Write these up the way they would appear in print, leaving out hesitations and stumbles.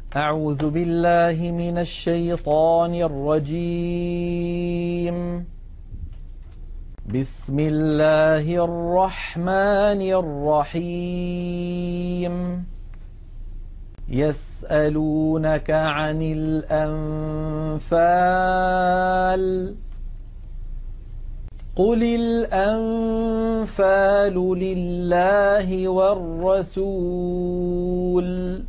أعوذ بالله من الشيطان الرجيم. بسم الله الرحمن الرحيم. يسألونك عن الأنفال قل الأنفال لله والرسول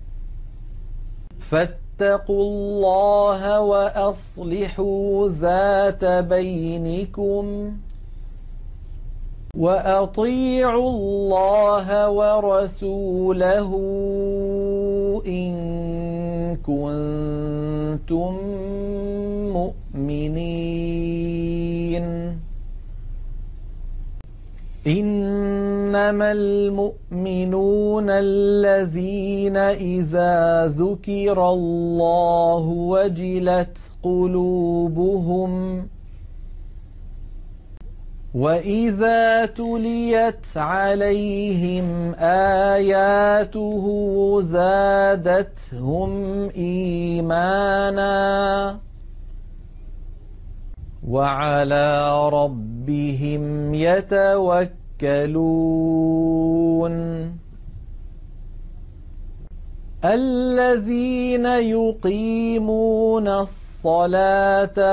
فاتقوا الله وأصلحوا ذات بينكم وأطيعوا الله ورسوله إن كنتم مؤمنين. إنما المؤمنون الذين إذا ذكر الله وجلت قلوبهم وإذا تليت عليهم آياته زادتهم إيمانا وعلى ربهم يتوكلون. الذين يقيمون الصلاة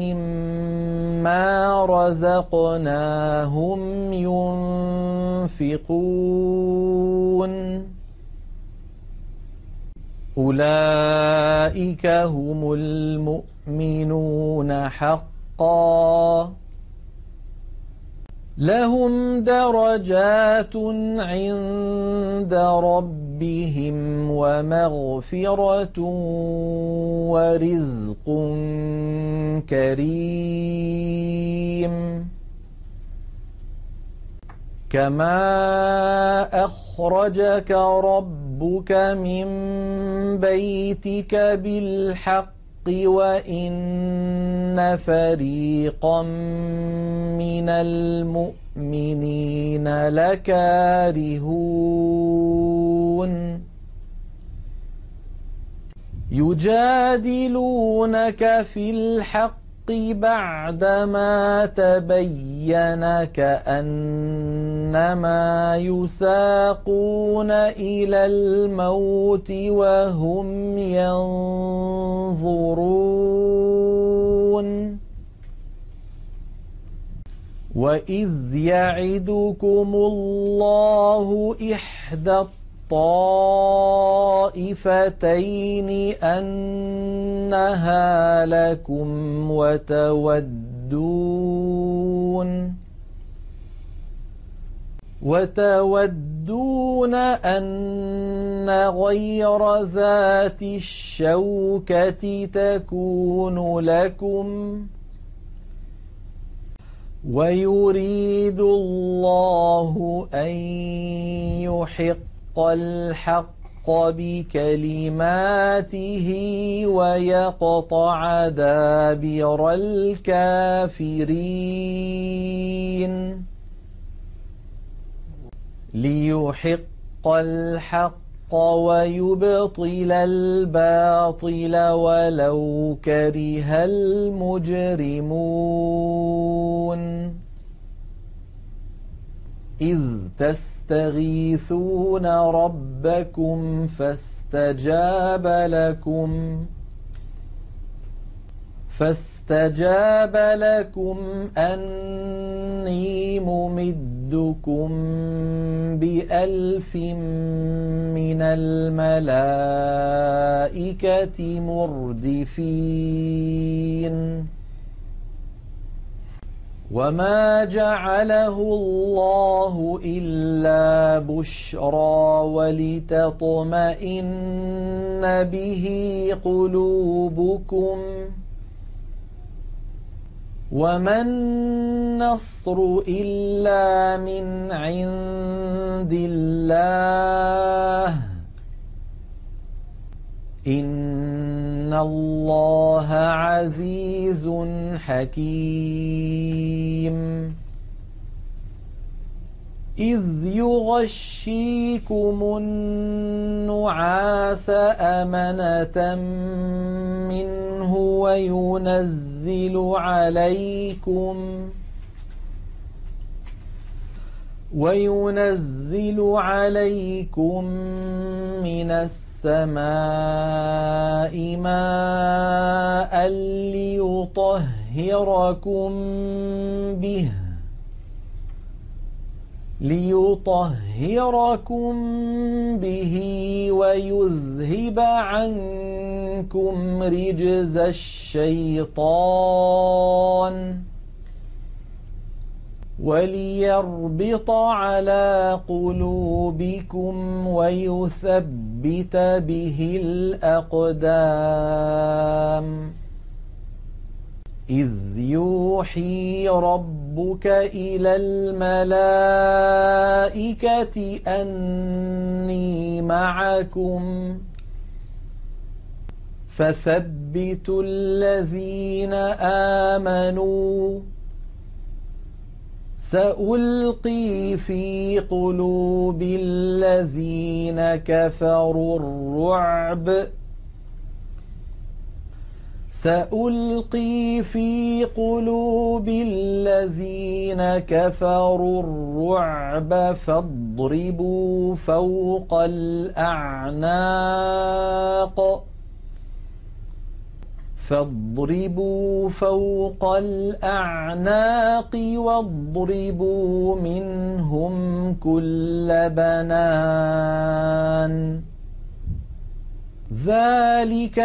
ومما رزقناهم ينفقون أولئك هم المؤمنون حقا لهم درجات عند ربهم ومغفرة ورزق كريم. كما أخرجك ربك من بيتك بالحق وإن فريقا من المؤمنين لكارهون يجادلونك في الحق بعدما تبين كأنما يساقون إلى الموت وهم ينظرون. وإذ يعدكم الله إحدى الطائفتين أنها لكم وتودون أن غير ذات الشوكة تكون لكم ويريد الله أن يحق الحق بكلماته ويقطع دابر الكافرين ليحق الحق ويبطل الباطل ولو كره المجرمون. إذ تستغيثون ربكم فاستجاب لكم أني ممدكم ب1000 من الملائكة مردفين. وما جعله الله إلا بشرى ولتطمئن به قلوبكم وما النصر إلا من عند الله إن الله عزيز حكيم. إذ يغشيكم النعاس أمنة منه وينزل عليكم من السماء ماء ليطهركم به ويذهب عنكم رجز الشيطان وليربط على قلوبكم ويثبت به الأقدام إذ يوحي ربك إلى الملائكة أني معكم فثبتوا الذين آمنوا سألقي في قلوب الذين كفروا الرعب فاضربوا فوق الأعناق واضربوا منهم كل بنان ذلك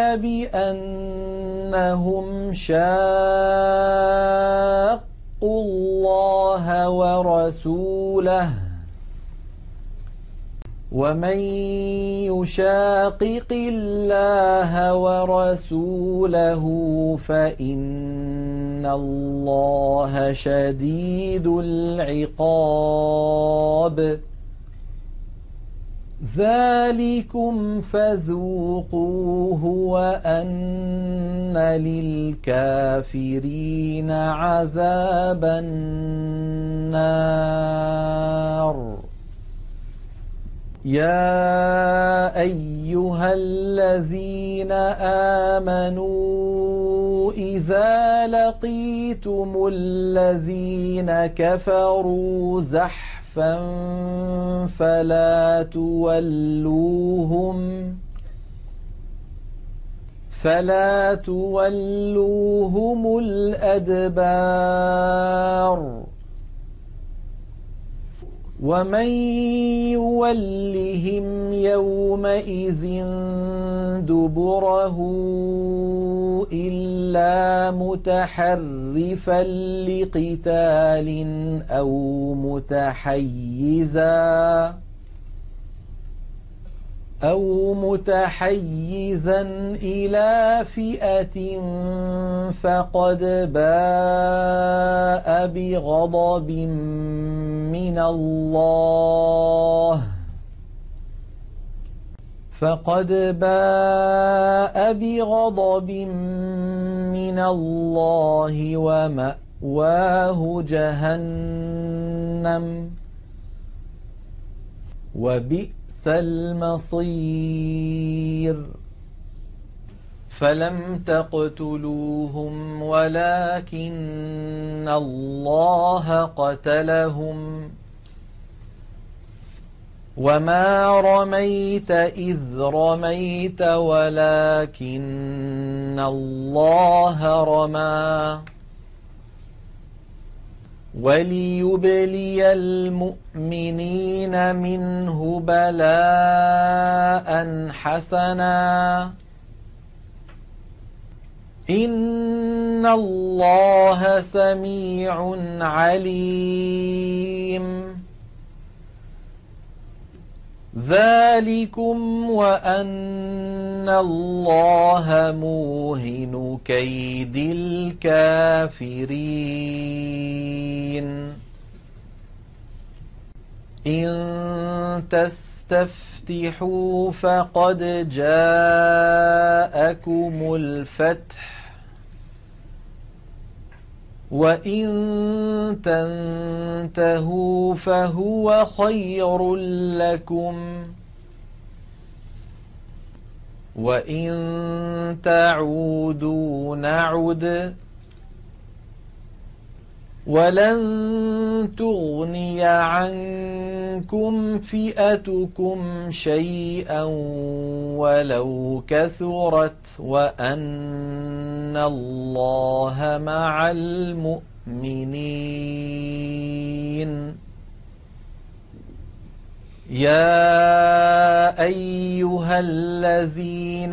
بأنهم شاقوا الله ورسوله ومن يشاقق الله ورسوله فإن الله شديد العقاب ذلكم فذوقوه وأن للكافرين عذاب النار يا أيها الذين آمنوا إذا لقيتم الذين كفروا زحفا فلا تولوهم الأدبار ومن يولهم يومئذ دبره إلا متحرفا لقتال أو متحيزا إلى فئة فقد باء بغضب من الله ومأواه جهنم وبئس المصير فلم تقتلوهم ولكن الله قتلهم وما رميت إذ رميت ولكن الله رمى وليبلي المؤمنين منه بلاء حسنا إن الله سميع عليم ذلكم وأن الله موهن كيد الكافرين إن تستفتحوا فقد جاءكم الفتح وإن تنتهوا فهو خير لكم وإن تعودوا نعد ولن تغني عنكم فئتكم شيئا ولو كثرت وأن الله مع المؤمنين يا أيها الذين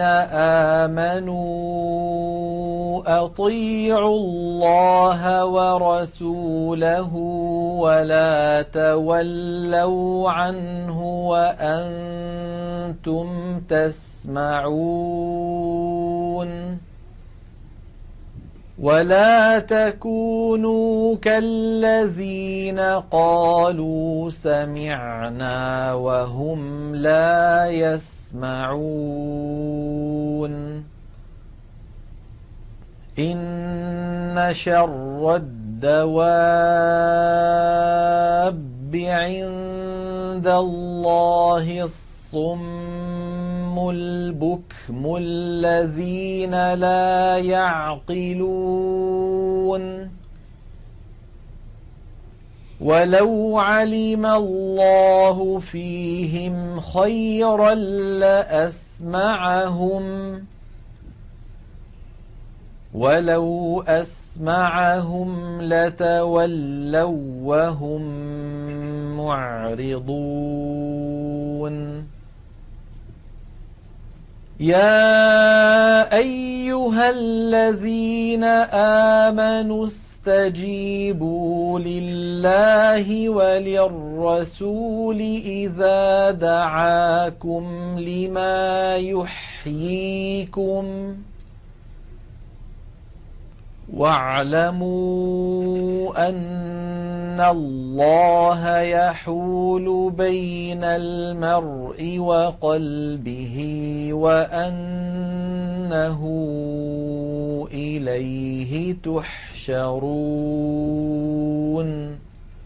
آمنوا أطيعوا الله ورسوله ولا تولوا عنه وأنتم تسمعون ولا تكونوا كالذين قالوا سمعنا وهم لا يسمعون إن شر الدواب عند الله الصم البكم الذين لا يعقلون ولو علم الله فيهم خيرا لأسمعهم ولو أسمعهم لتولوا وهم معرضون يا أيها الذين آمنوا استجيبوا لله وللرسول إذا دعاكم لما يحييكم واعلموا أن الله يحول بين المرء وقلبه وأنه إليه تحشرون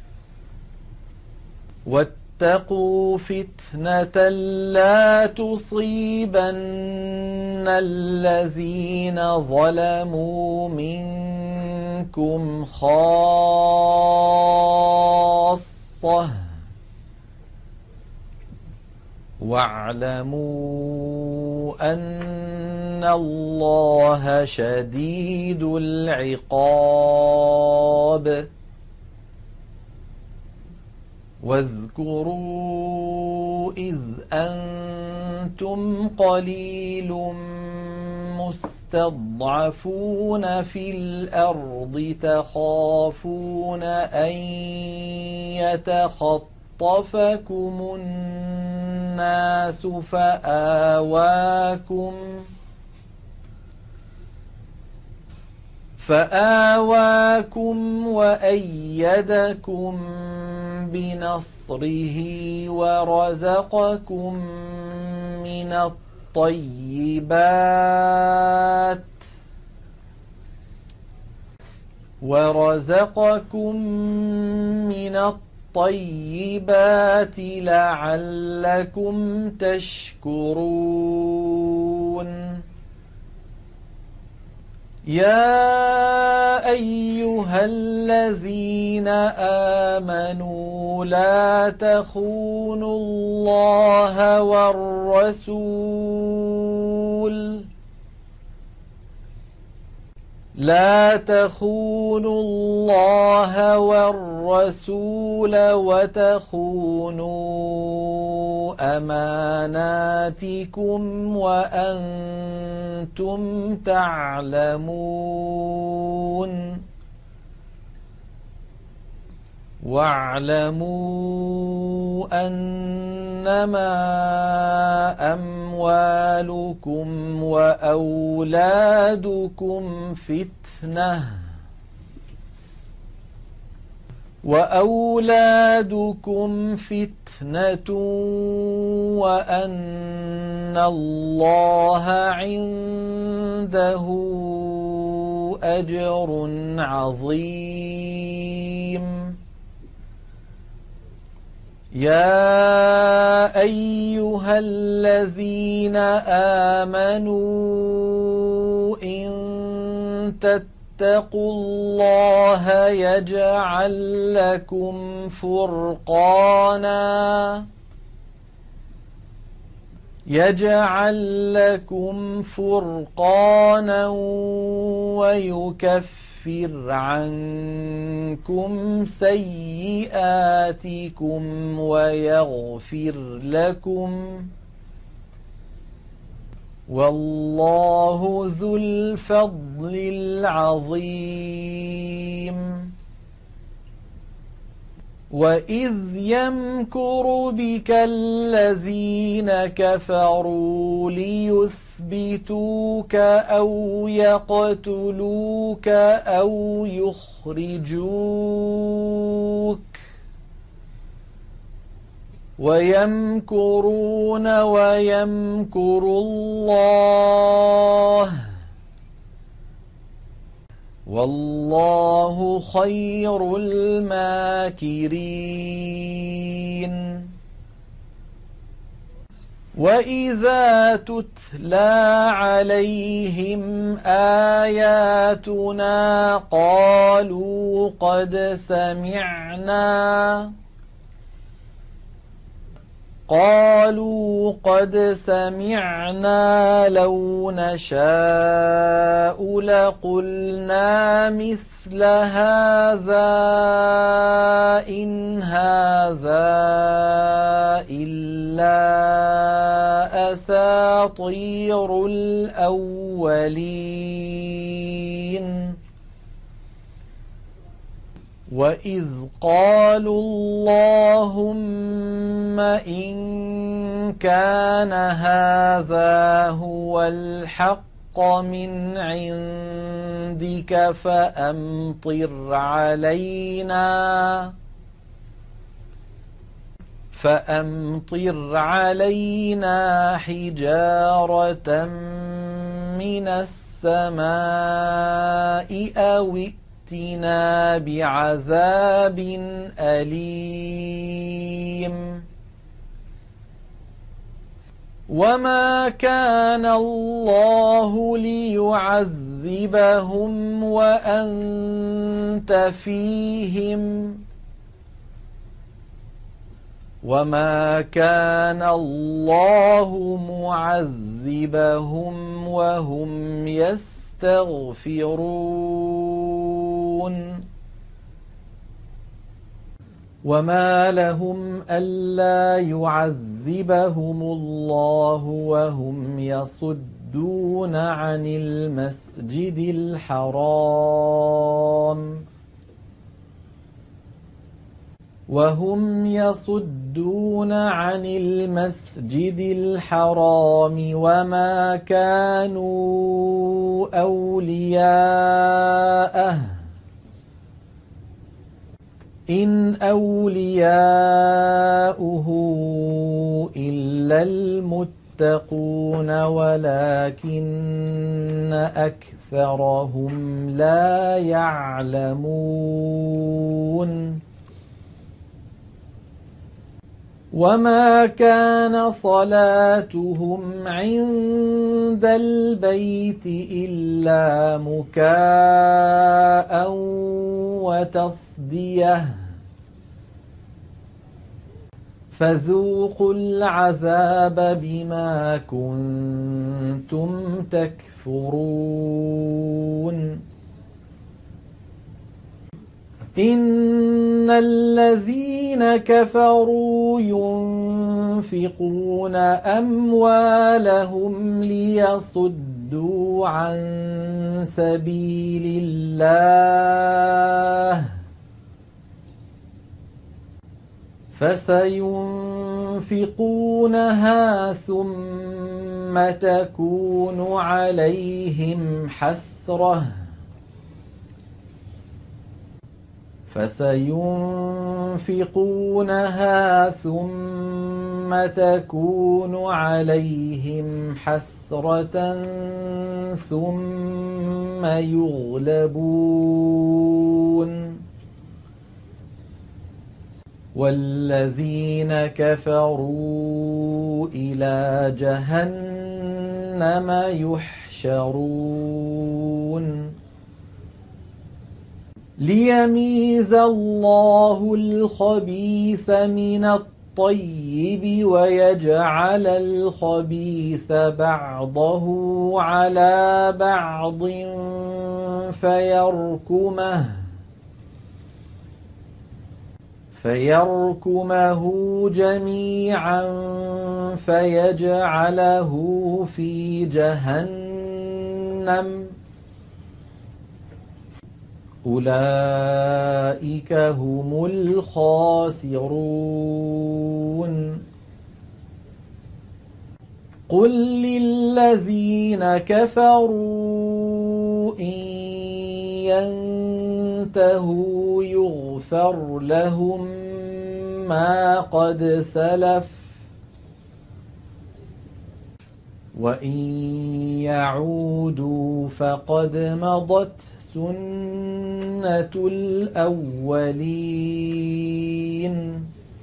واتقوا فتنة لا تصيبن الذين ظلموا منكم خاصة واعلموا أن الله شديد العقاب واذكروا إذ أنتم قليل مستضعفون في الأرض تخافون أن يتخطفكم الناس فآواكم وأيدكم بنصره ورزقكم من الطيبات لعلكم تشكرون يا أيها الذين آمنوا لا تخونوا الله والرسول وتخونوا أماناتكم وأنتم تعلمون واعلموا أنما أموالكم وأولادكم فتنة وأن الله عنده أجر عظيم. يا أيها الذين آمنوا إن تتقوا الله يجعل لكم فرقانا ويكفر عنكم سيئاتكم ويغفر لكم، والله ذو الفضل العظيم. وإذ يمكر بك الذين كفروا ليثبتوك أو يقتلوك أو يخرجوك، ويمكرون ويمكر الله، والله خير الماكرين. وإذا تتلى عليهم آياتنا قالوا قد سمعنا لو نشاء لقلنا مثل هذا إن هذا إلا أساطير الأولين. وإذ قالوا اللهم إن كان هذا هو الحق من عندك فأمطر علينا حجارة من السماء أو ائتنا بعذاب أليم. وما كان الله ليعذبهم وأنت فيهم، وما كان الله معذبهم وهم يستغفرون. وما لهم ألا يعذبهم الله وهم يصدون عن المسجد الحرام وما كانوا أولياءه إن أولياؤه إلا المتقون ولكن أكثرهم لا يعلمون. وما كان صلاتهم عند البيت إلا مكاء وتصدية فذوقوا العذاب بما كنتم تكفرون. إن الذين كفروا ينفقون أموالهم ليصدوا عن سبيل الله فسينفقونها ثم تكون عليهم حسرة ثم يغلبون والذين كفروا إلى جهنم يحشرون ليميز الله الخبيث من الطيب ويجعل الخبيث بعضه على بعض فيركمه جميعا فيجعله في جهنم أولئك هم الخاسرون قل للذين كفروا إن ينتهوا يغفر لهم ما قد سلف وإن يعودوا فقد مضت سنة الأولين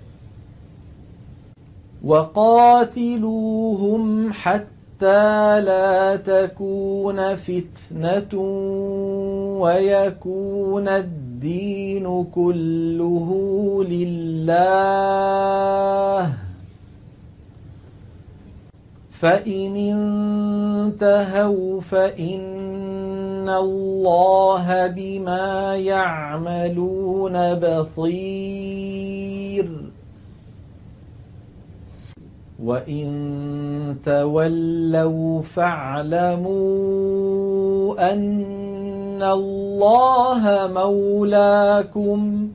وقاتلوهم حتى لا تكون فتنة ويكون الدين كله لله فإن انتهوا فإن الله بما يعملون بصير وإن تولوا فاعلموا أن الله مولاكم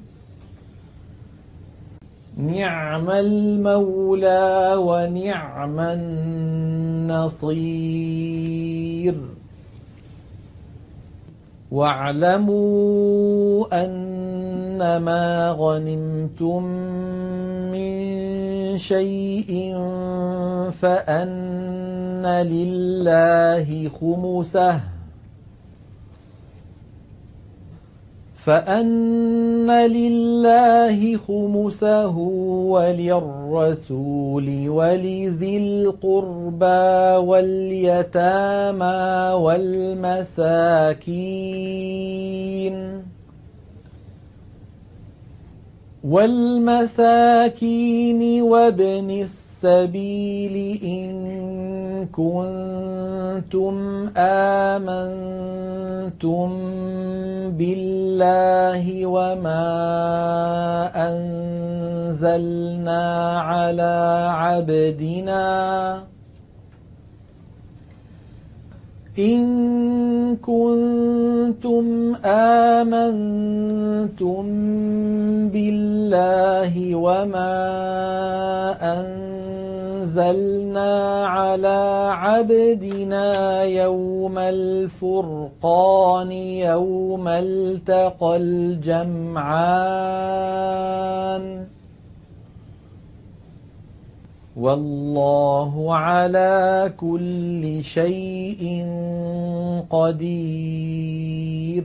نعم المولى ونعم النصير واعلموا أنما غنمتم من شيء فأن لله خمسه وللرسول ولذي القربى واليتامى والمساكين وابن السبيل إن كنتم آمنتم بالله وما أنزلنا على عبدنا إن كنتم آمنتم بالله وما أنزلنا على عبدنا يوم الفرقان يوم التقى الجمعان والله على كل شيء قدير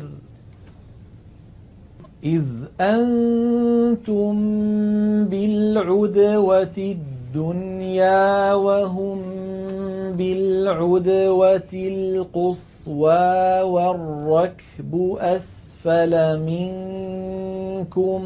إذ أنتم بالعدوة الدنيا وهم بالعدوة القصوى والركب أسفل منكم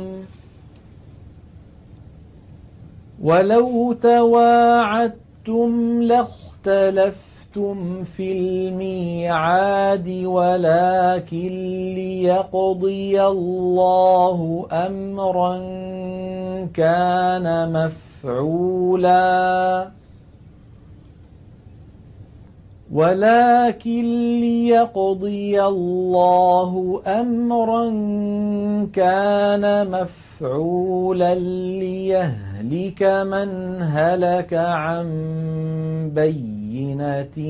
ولو تواعدتم لاختلفتم في الميعاد ولكن ليقضي الله أمرا كان مفعولا ليهلك من هلك عن بينة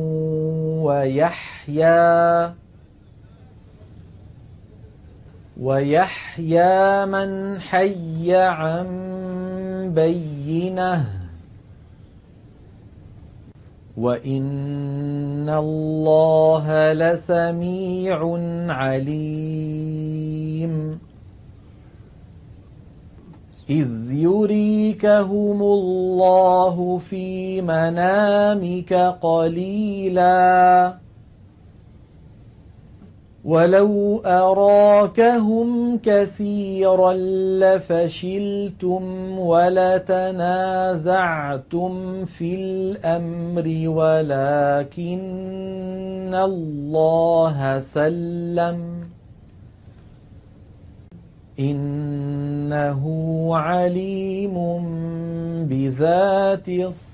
ويحيى من حي عن بينة وإن الله لسميع عليم إذ يريكهم الله في منامك قليلا ولو أراكهم كثيرا لفشلتم ولتنازعتم في الأمر ولكن الله سلم إنه عليم بذات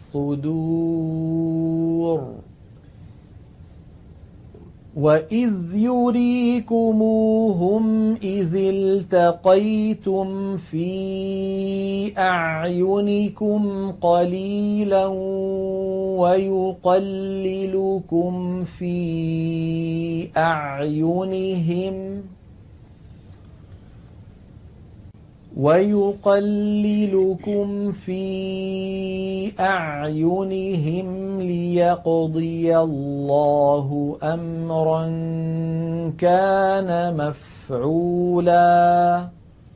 الصدور وإذ يريكموهم إذ التقيتم في أعينكم قليلا ويقللكم في أعينهم ليقضي الله أمرا كان مفعولا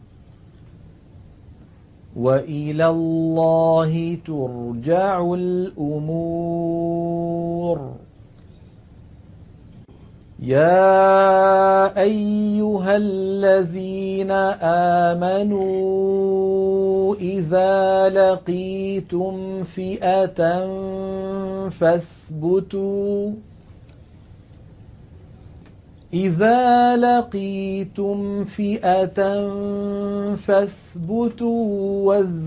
وإلى الله ترجع الأمور يا أيها الذين آمنوا إذا لقيتم فئة فاثبتوا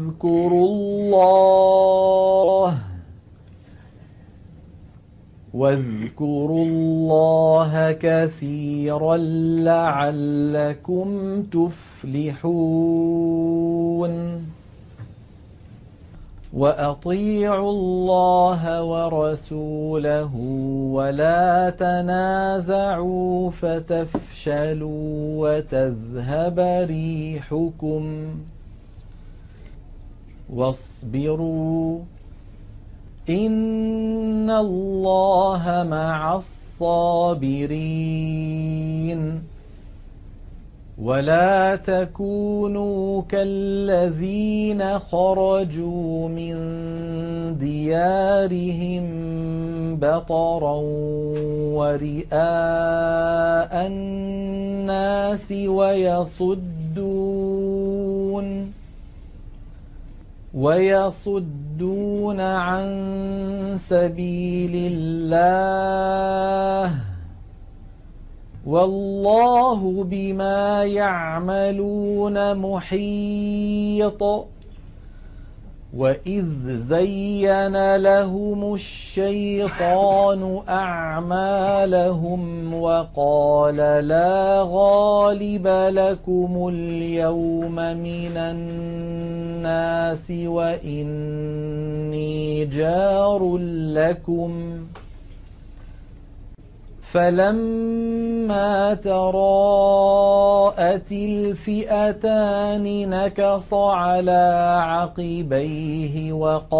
واذكروا الله كثيرا لعلكم تفلحون وأطيعوا الله ورسوله ولا تنازعوا فتفشلوا وتذهب ريحكم واصبروا إن الله مع الصابرين ولا تكونوا كالذين خرجوا من ديارهم بطرا ورئاء الناس ويصدون عن سبيل الله والله بما يعملون محيط وإذ زين لهم الشيطان أعمالهم وقال لا غالب لكم اليوم من الناس وإني جار لكم فلما تراءت الفئتان نكص على عقبيه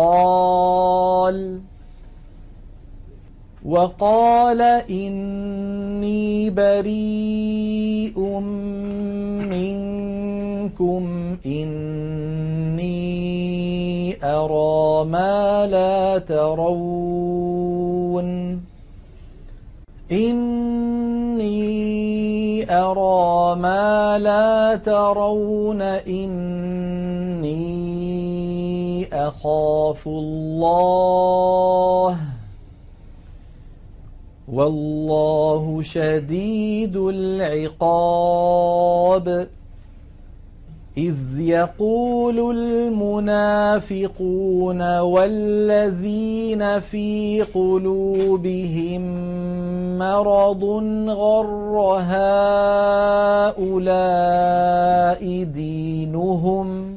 وقال إني بريء منكم إني أرى ما لا ترون إني أخاف الله والله شديد العقاب إذ يقول المنافقون والذين في قلوبهم مرض غر هؤلاء دينهم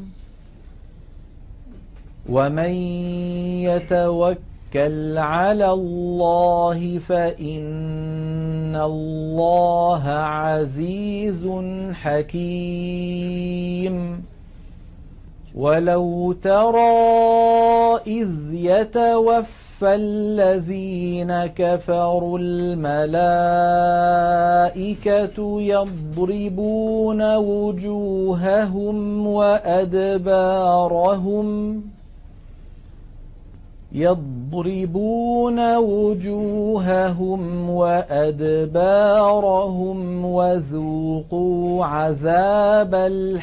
ومن يتوكل على الله فإن الله عزيز حكيم ولو ترى إذ يتوفى الذين كفروا الملائكة يضربون وجوههم وأدبارهم وذوقوا عذاب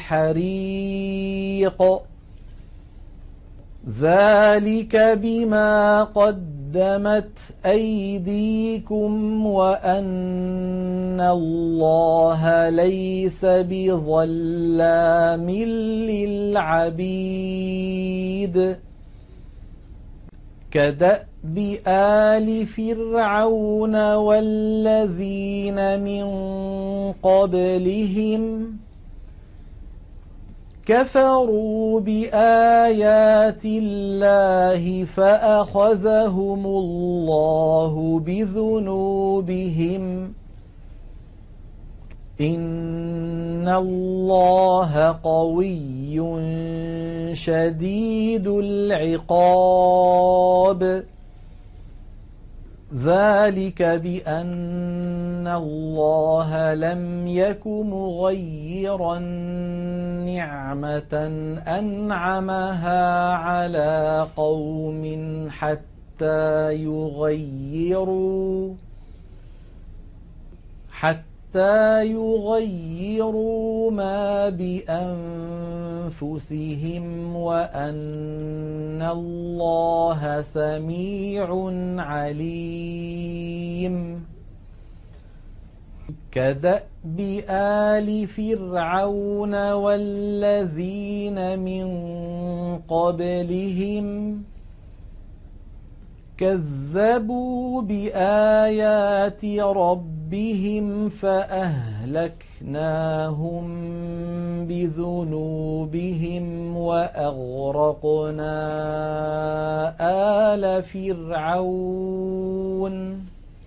الحريق ذلك بما قدمت أيديكم وأن الله ليس بظلام للعبيد كدأب آل فرعون والذين من قبلهم كفروا بآيات الله فأخذهم الله بذنوبهم إن الله قوي شديد العقاب ذلك بأن الله لم يك مغيرا نعمة أنعمها على قوم حتى يغيروا ما بأنفسهم وأن الله سميع عليم كدأب آل فرعون والذين من قبلهم كذبوا بآيات ربهم فأهلكناهم بذنوبهم وأغرقنا آل فرعون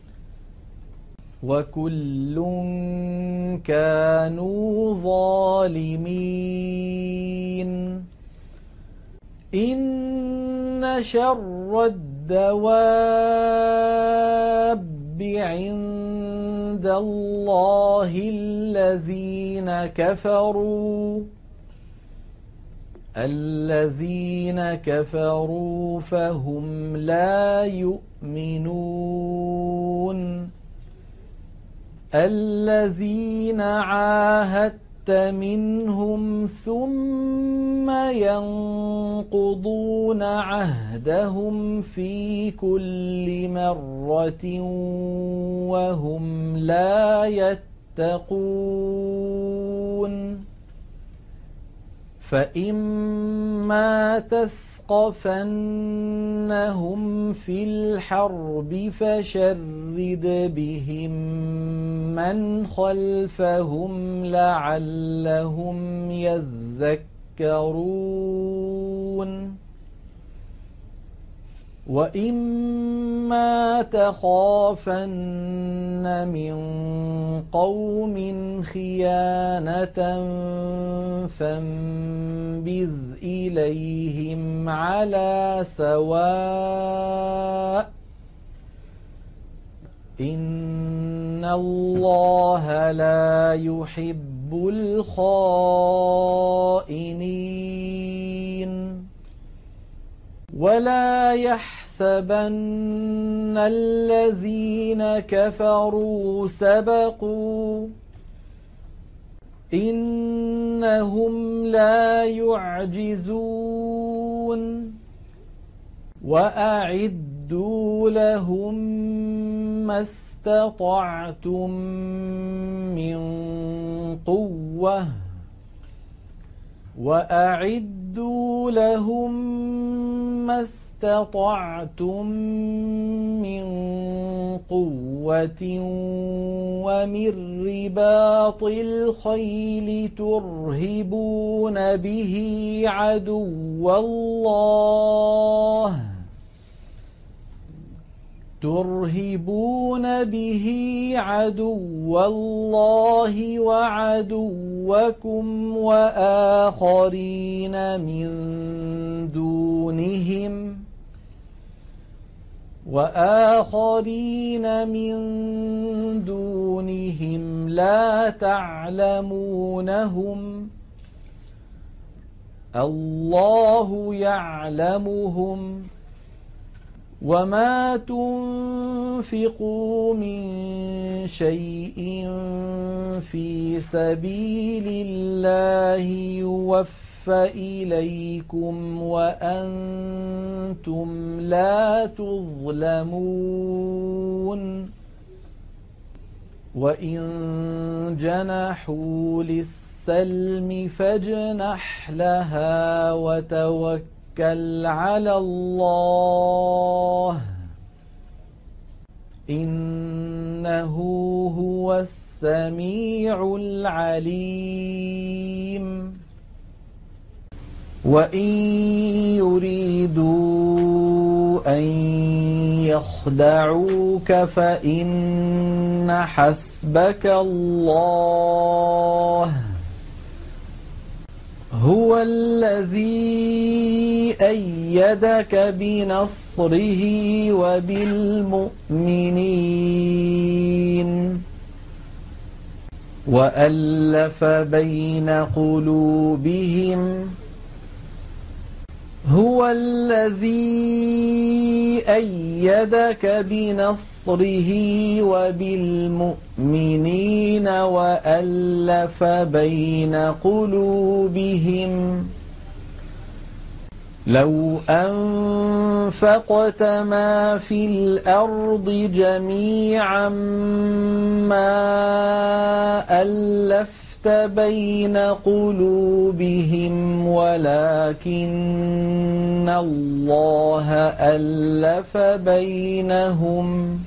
وكل كانوا ظالمين إن شر الدواب عند الله الذين كفروا فهم لا يؤمنون الذين عاهدت منهم ثم ينقضون عهدهم في كل مرة وهم لا يتقون فإما تثقفنهم في الحرب فشرد بهم من خلفهم لعلهم يذكرون وإما تخافن من قوم خيانة فانبذ إليهم على سواء إن الله لا يحب الخائنين ولا يحسبن الذين كفروا سبقوا إنهم لا يعجزون وأعدوا لهم ما استطعتم من قوة وأعدوا لهم ما استطعتم من قوة ومن رباط الخيل ترهبون به ترهبون به عدو الله وعدوكم وآخرين من دونهم لا تعلمونهم الله يعلمهم وما تنفقوا من شيء في سبيل الله يوفى إليكم وأنتم لا تظلمون وإن جنحوا للسلم فاجنح لها وتوكل على الله إنه هو السميع العليم وإن يريدوا أن يخدعوك فإن حسبك الله هو الذي أيدك بنصره وبالمؤمنين وألف بين قلوبهم هو الذي أيدك بنصره وبالمؤمنين وألف بين قلوبهم لو أنفقت ما في الأرض جميعا ما ألفت بين قلوبهم ولكن الله ألف بينهم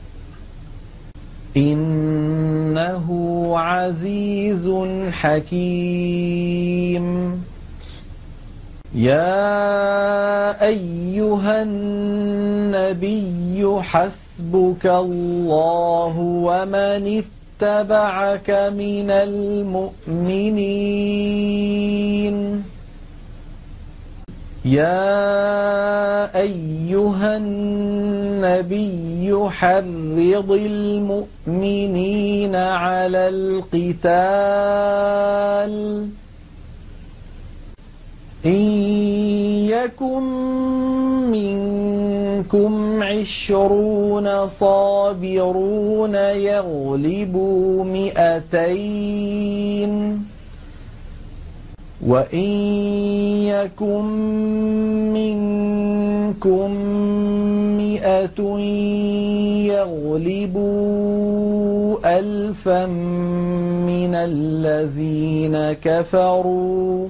إنه عزيز حكيم يا أيها النبي حسبك الله ومن اتبعك من المؤمنين يا أيها النبي حرض المؤمنين على القتال إن يكن منكم 20 صابرون يغلبوا 200 وإن يكن منكم 100 يغلبوا 1000 من الذين كفروا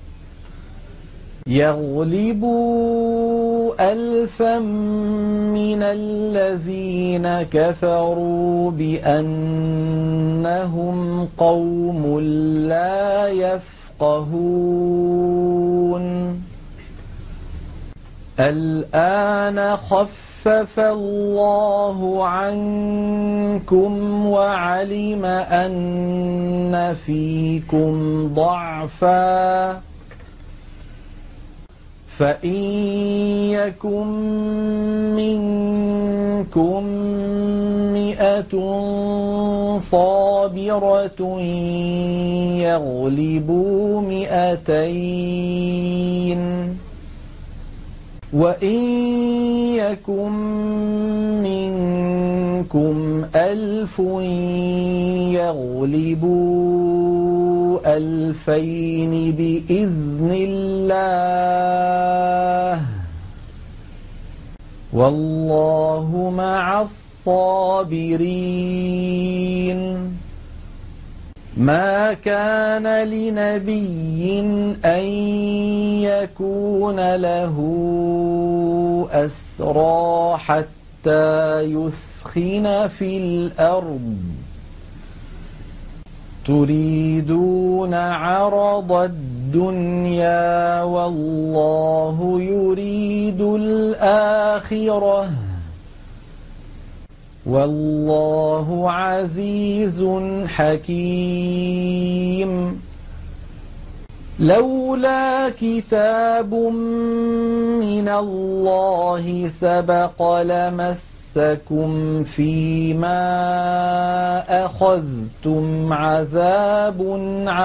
بأنهم قوم لا يفقهون الآن خفف الله عنكم وعلم أن فيكم ضعفا فإن يكن منكم 100 صابرة يغلبوا 200 وإن يكن منكم 1000 يغلبوا 2000 بإذن الله والله مع الصابرين ما كان لنبي أن يكون له أسرى حتى يثخن في الأرض تريدون عرض الدنيا والله يريد الآخرة والله عزيز حكيم. لولا كتاب من الله سبق لمسكم فيما أخذتم عذاب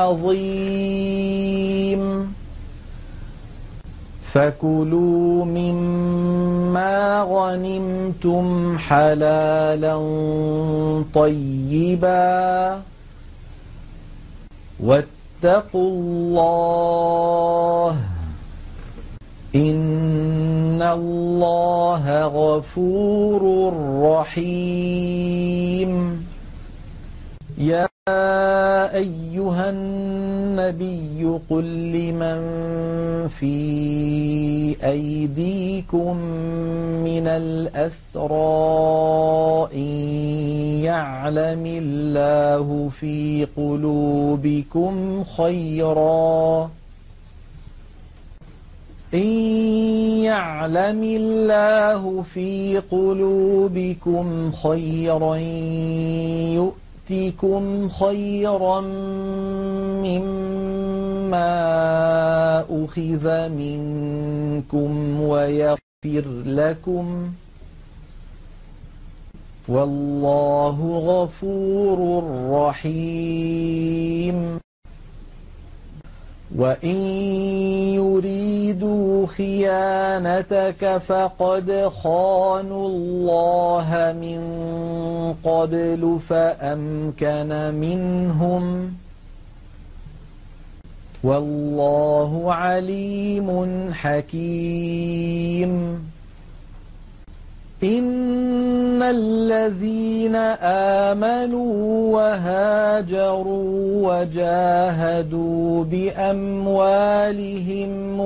عظيم. فكلوا مما غنمتم حلالا طيبا واتقوا الله إن الله غفور رحيم. يا أيها النبي قل لمن في أيديكم من الأسرى إن يعلم الله في قلوبكم خيرا يؤتكم خيرا مما أخذ منكم ويغفر لكم والله غفور رحيم. وإن يريدوا خيانتك فقد خانوا الله من قبل فأمكن منهم والله عليم حكيم. إن الذين آمنوا وهاجروا وجاهدوا بأموالهم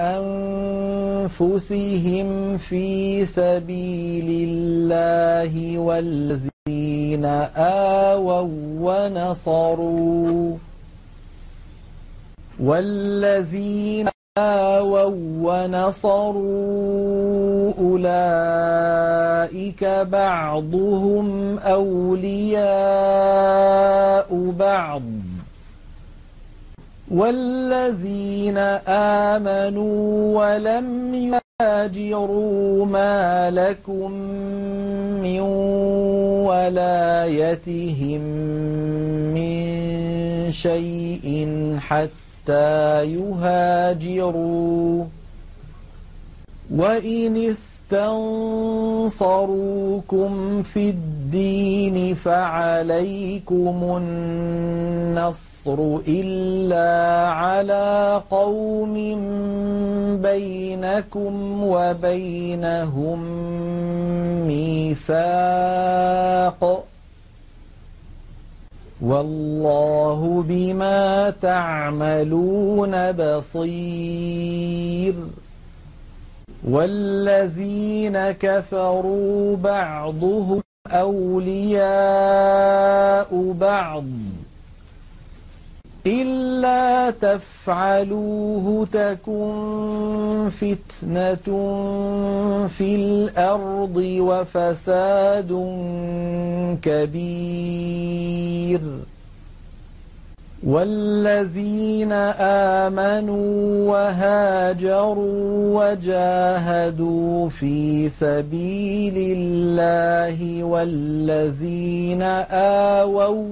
وأنفسهم في سبيل الله والذين آووا ونصروا أولئك بعضهم أولياء بعض والذين آمنوا ولم يهاجروا ما لكم من ولايتهم من شيء حتى يهاجروا وإن استنصروكم في الدين فعليكم النصر إلا على قوم بينكم وبينهم ميثاق والله بما تعملون بصير. والذين كفروا بعضهم أولياء بعض إلا تفعلوه تكن فتنة في الأرض وفساد كبير. والذين آمنوا وهاجروا وجاهدوا في سبيل الله والذين آووا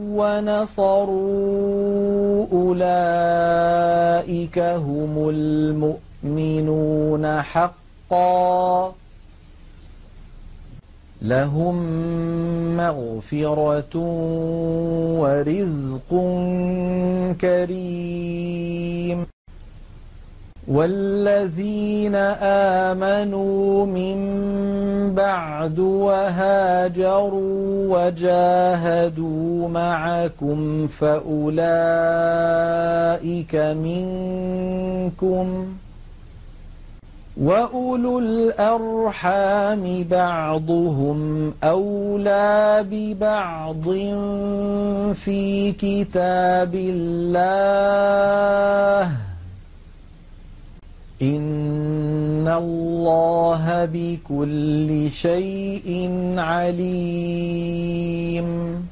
ونصروا أولئك هم المؤمنون حقا لهم مغفرة ورزق كريم. والذين آمنوا من بعد وهاجروا وجاهدوا معكم فأولئك منكم وأولو الأرحام بعضهم أولى ببعض في كتاب الله إن إن الله بكل شيء عليم.